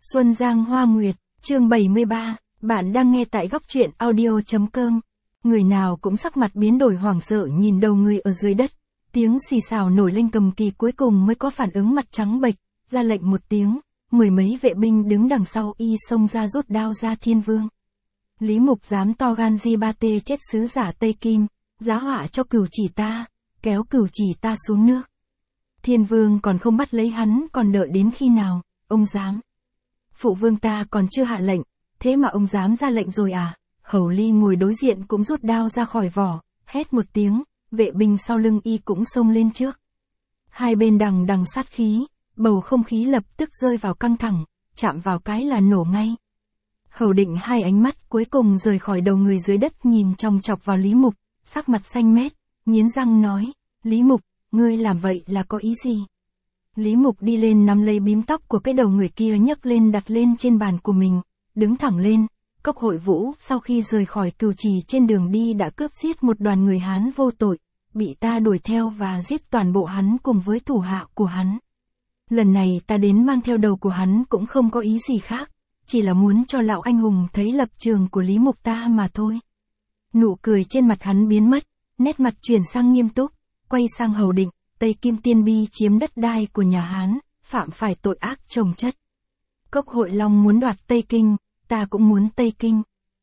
Xuân Giang Hoa Nguyệt, chương 73, bạn đang nghe tại góc truyện audio.com. Người nào cũng sắc mặt biến đổi hoảng sợ nhìn đầu người ở dưới đất. Tiếng xì xào nổi lên cầm kỳ cuối cùng mới có phản ứng mặt trắng bệch, ra lệnh một tiếng, mười mấy vệ binh đứng đằng sau y xông ra rút đao ra Thiên Vương. Lý Mục dám to gan di ba tê chết sứ giả Tây Kim, giá họa cho Cửu Chỉ ta, kéo Cửu Chỉ ta xuống nước. Thiên Vương còn không bắt lấy hắn còn đợi đến khi nào, ông dám. Phụ vương ta còn chưa hạ lệnh, thế mà ông dám ra lệnh rồi à? Hầu Ly ngồi đối diện cũng rút đao ra khỏi vỏ, hét một tiếng, vệ binh sau lưng y cũng xông lên trước. Hai bên đằng đằng sát khí, bầu không khí lập tức rơi vào căng thẳng, chạm vào cái là nổ ngay. Hầu Định hai ánh mắt cuối cùng rời khỏi đầu người dưới đất nhìn chòng chọc vào Lý Mục, sắc mặt xanh mét, nghiến răng nói, Lý Mục, ngươi làm vậy là có ý gì? Lý Mục đi lên nắm lấy bím tóc của cái đầu người kia nhấc lên đặt lên trên bàn của mình, đứng thẳng lên. Cốc Hội Vũ sau khi rời khỏi Cửu Trì trên đường đi đã cướp giết một đoàn người Hán vô tội, bị ta đuổi theo và giết toàn bộ hắn cùng với thủ hạ của hắn. Lần này ta đến mang theo đầu của hắn cũng không có ý gì khác, chỉ là muốn cho lão anh hùng thấy lập trường của Lý Mục ta mà thôi. Nụ cười trên mặt hắn biến mất, nét mặt chuyển sang nghiêm túc, quay sang Hầu Định. Tây Kim Tiên Bi chiếm đất đai của nhà Hán, phạm phải tội ác chồng chất. Cốc Hội Long muốn đoạt Tây Kinh, ta cũng muốn Tây Kinh.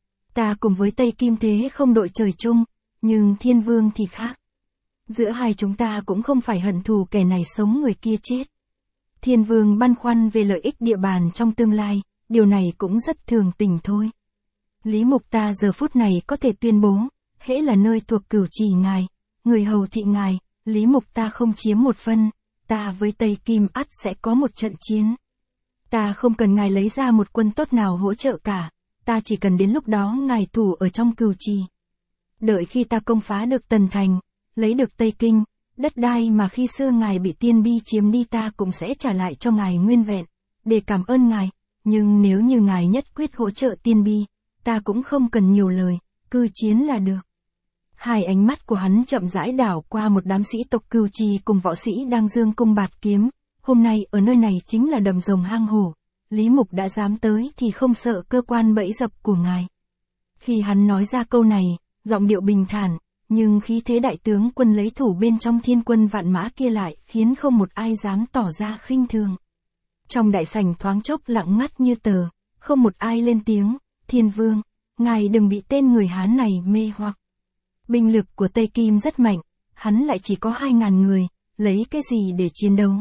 Ta cùng với Tây Kim thế không đội trời chung, nhưng Thiên Vương thì khác. Giữa hai chúng ta cũng không phải hận thù kẻ này sống người kia chết. Thiên Vương băn khoăn về lợi ích địa bàn trong tương lai, điều này cũng rất thường tình thôi. Lý Mục ta giờ phút này có thể tuyên bố, hễ là nơi thuộc Cửu Trì ngài, người hầu thị ngài, Lý Mục ta không chiếm một phân, ta với Tây Kim ắt sẽ có một trận chiến. Ta không cần ngài lấy ra một quân tốt nào hỗ trợ cả, ta chỉ cần đến lúc đó ngài thủ ở trong Cửu Trì. Đợi khi ta công phá được Tần Thành, lấy được Tây Kinh, đất đai mà khi xưa ngài bị Tiên Bi chiếm đi ta cũng sẽ trả lại cho ngài nguyên vẹn, để cảm ơn ngài, nhưng nếu như ngài nhất quyết hỗ trợ Tiên Bi, ta cũng không cần nhiều lời, cứ chiến là được. Hai ánh mắt của hắn chậm rãi đảo qua một đám sĩ tộc Cửu Trì cùng võ sĩ đang dương cung bạt kiếm, hôm nay ở nơi này chính là đầm rồng hang hổ, Lý Mục đã dám tới thì không sợ cơ quan bẫy dập của ngài. Khi hắn nói ra câu này, giọng điệu bình thản, nhưng khí thế đại tướng quân lấy thủ bên trong thiên quân vạn mã kia lại khiến không một ai dám tỏ ra khinh thường. Trong đại sảnh thoáng chốc lặng ngắt như tờ, không một ai lên tiếng, Thiên Vương, ngài đừng bị tên người Hán này mê hoặc. Binh lực của Tây Kim rất mạnh, hắn lại chỉ có 2.000 người, lấy cái gì để chiến đấu?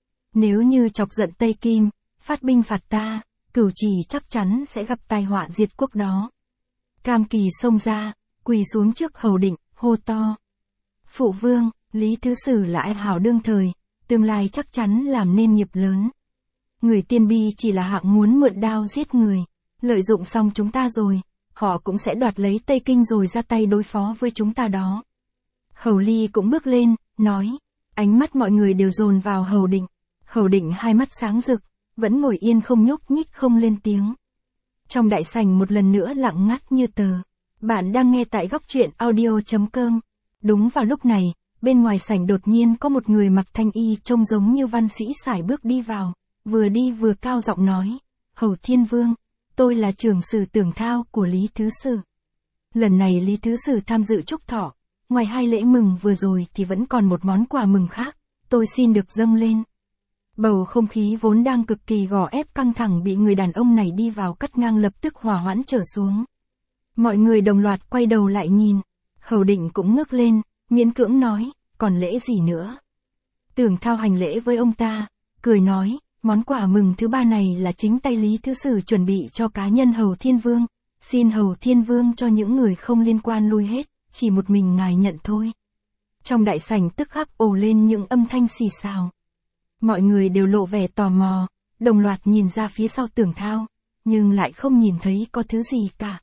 Nếu như chọc giận Tây Kim, phát binh phạt ta, Cửu Trì chắc chắn sẽ gặp tai họa diệt quốc đó. Cam Kỳ xông ra, quỳ xuống trước Hầu Định, hô to. Phụ vương, Lý Thứ Sử là ai hảo đương thời, tương lai chắc chắn làm nên nghiệp lớn. Người Tiên Bi chỉ là hạng muốn mượn đao giết người, lợi dụng xong chúng ta rồi. Họ cũng sẽ đoạt lấy Tây Kinh rồi ra tay đối phó với chúng ta đó. Hầu Ly cũng bước lên, nói. Ánh mắt mọi người đều dồn vào Hầu Định. Hầu Định hai mắt sáng rực, vẫn ngồi yên không nhúc nhích không lên tiếng. Trong đại sảnh một lần nữa lặng ngắt như tờ. Bạn đang nghe tại góc truyện audio.com. Đúng vào lúc này, bên ngoài sảnh đột nhiên có một người mặc thanh y trông giống như văn sĩ sải bước đi vào, vừa đi vừa cao giọng nói. Hầu Thiên Vương. Tôi là trưởng sử Tưởng Thao của Lý Thứ Sử. Lần này Lý Thứ Sử tham dự chúc thọ, ngoài hai lễ mừng vừa rồi thì vẫn còn một món quà mừng khác, tôi xin được dâng lên. Bầu không khí vốn đang cực kỳ gò ép căng thẳng bị người đàn ông này đi vào cắt ngang lập tức hòa hoãn trở xuống. Mọi người đồng loạt quay đầu lại nhìn, Hầu Định cũng ngước lên, miễn cưỡng nói, còn lễ gì nữa? Tưởng Thao hành lễ với ông ta, cười nói. Món quà mừng thứ ba này là chính tay Lý Thứ Sử chuẩn bị cho cá nhân Hầu Thiên Vương, xin Hầu Thiên Vương cho những người không liên quan lui hết, chỉ một mình ngài nhận thôi. Trong đại sảnh tức khắc ồ lên những âm thanh xì xào. Mọi người đều lộ vẻ tò mò, đồng loạt nhìn ra phía sau Tưởng Thao, nhưng lại không nhìn thấy có thứ gì cả.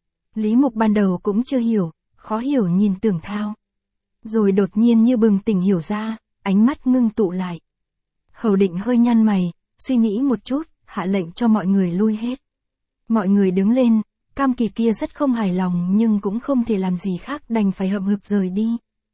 Lý Mục ban đầu cũng chưa hiểu, khó hiểu nhìn Tưởng Thao. Rồi đột nhiên như bừng tỉnh hiểu ra, ánh mắt ngưng tụ lại. Hầu Định hơi nhăn mày, suy nghĩ một chút, hạ lệnh cho mọi người lui hết. Mọi người đứng lên, Cam Kỳ kia rất không hài lòng nhưng cũng không thể làm gì khác đành phải hậm hực rời đi.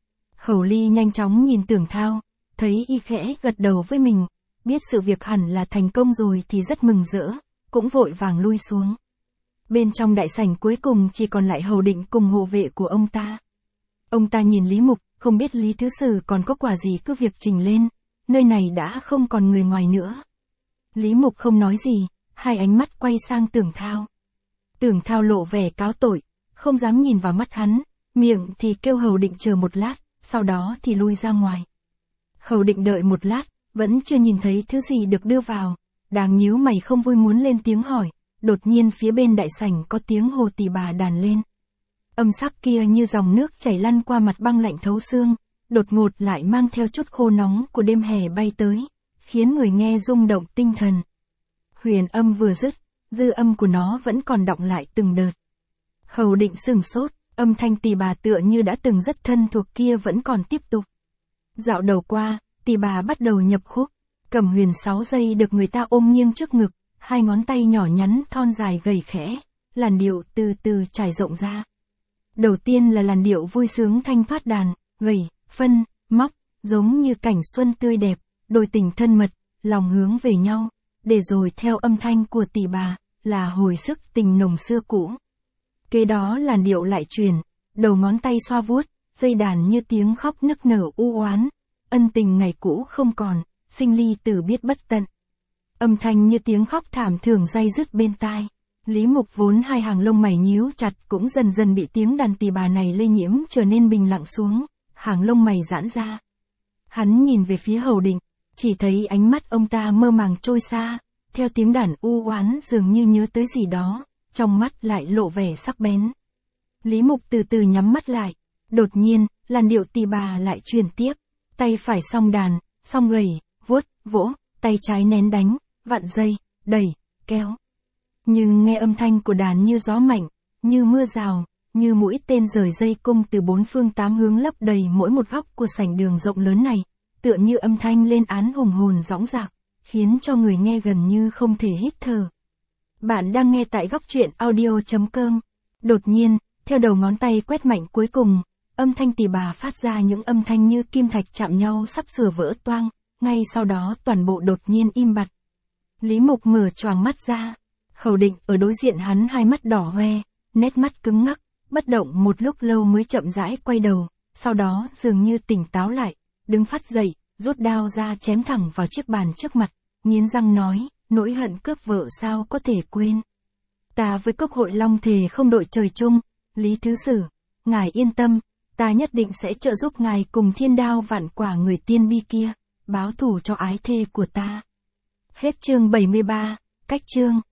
Hầu Ly nhanh chóng nhìn Tưởng Thao, thấy y khẽ gật đầu với mình, biết sự việc hẳn là thành công rồi thì rất mừng rỡ, cũng vội vàng lui xuống. Bên trong đại sảnh cuối cùng chỉ còn lại Hầu Định cùng hộ vệ của ông ta. Ông ta nhìn Lý Mục, không biết Lý Thứ Sử còn có quả gì cứ việc trình lên, nơi này đã không còn người ngoài nữa. Lý Mục không nói gì, hai ánh mắt quay sang Tưởng Thao. Tưởng Thao lộ vẻ cáo tội, không dám nhìn vào mắt hắn, miệng thì kêu Hầu Định chờ một lát, sau đó thì lui ra ngoài. Hầu Định đợi một lát, vẫn chưa nhìn thấy thứ gì được đưa vào, đang nhíu mày không vui muốn lên tiếng hỏi, đột nhiên phía bên đại sảnh có tiếng Hồ Tỳ Bà đàn lên. Âm sắc kia như dòng nước chảy lăn qua mặt băng lạnh thấu xương, đột ngột lại mang theo chút khô nóng của đêm hè bay tới, khiến người nghe rung động tinh thần. Huyền âm vừa dứt, dư âm của nó vẫn còn đọng lại từng đợt. Hầu Định sửng sốt, âm thanh Tỳ Bà tựa như đã từng rất thân thuộc kia vẫn còn tiếp tục. Dạo đầu qua, Tỳ Bà bắt đầu nhập khúc, Cẩm Huyền 6 giây được người ta ôm nghiêng trước ngực, hai ngón tay nhỏ nhắn thon dài gầy khẽ, làn điệu từ từ trải rộng ra. Đầu tiên là làn điệu vui sướng thanh thoát đàn, gầy, phân, móc, giống như cảnh xuân tươi đẹp, đôi tình thân mật, lòng hướng về nhau, để rồi theo âm thanh của Tỳ Bà, là hồi sức tình nồng xưa cũ. Kế đó làn điệu lại chuyển, đầu ngón tay xoa vuốt, dây đàn như tiếng khóc nức nở u oán, ân tình ngày cũ không còn, sinh ly tử biết bất tận. Âm thanh như tiếng khóc thảm thường day dứt bên tai. Lý Mục vốn hai hàng lông mày nhíu chặt cũng dần dần bị tiếng đàn Tỳ Bà này lây nhiễm trở nên bình lặng xuống, hàng lông mày giãn ra. Hắn nhìn về phía Hầu Định, chỉ thấy ánh mắt ông ta mơ màng trôi xa, theo tiếng đàn u oán dường như nhớ tới gì đó, trong mắt lại lộ vẻ sắc bén. Lý Mục từ từ nhắm mắt lại, đột nhiên, làn điệu Tỳ Bà lại truyền tiếp, tay phải song đàn, song gầy, vuốt, vỗ, tay trái nén đánh, vặn dây, đẩy, kéo. Nhưng nghe âm thanh của đàn như gió mạnh, như mưa rào, như mũi tên rời dây cung từ bốn phương tám hướng lấp đầy mỗi một góc của sảnh đường rộng lớn này, tựa như âm thanh lên án hùng hồn dõng dạc, khiến cho người nghe gần như không thể hít thở. Bạn đang nghe tại góc truyện audio.com. Đột nhiên, theo đầu ngón tay quét mạnh cuối cùng, âm thanh Tỳ Bà phát ra những âm thanh như kim thạch chạm nhau sắp sửa vỡ toang, ngay sau đó toàn bộ đột nhiên im bặt. Lý Mục mở choàng mắt ra. Hầu Định ở đối diện hắn hai mắt đỏ hoe, nét mắt cứng ngắc, bất động một lúc lâu mới chậm rãi quay đầu, sau đó dường như tỉnh táo lại, đứng phát dậy, rút đao ra chém thẳng vào chiếc bàn trước mặt, nghiến răng nói, nỗi hận cướp vợ sao có thể quên. Ta với Cốc Hội Long thề không đội trời chung, Lý Thứ Sử, ngài yên tâm, ta nhất định sẽ trợ giúp ngài cùng Thiên Đao Vạn Quả người tiên bi kia, báo thù cho ái thê của ta. Hết chương 73, cách chương.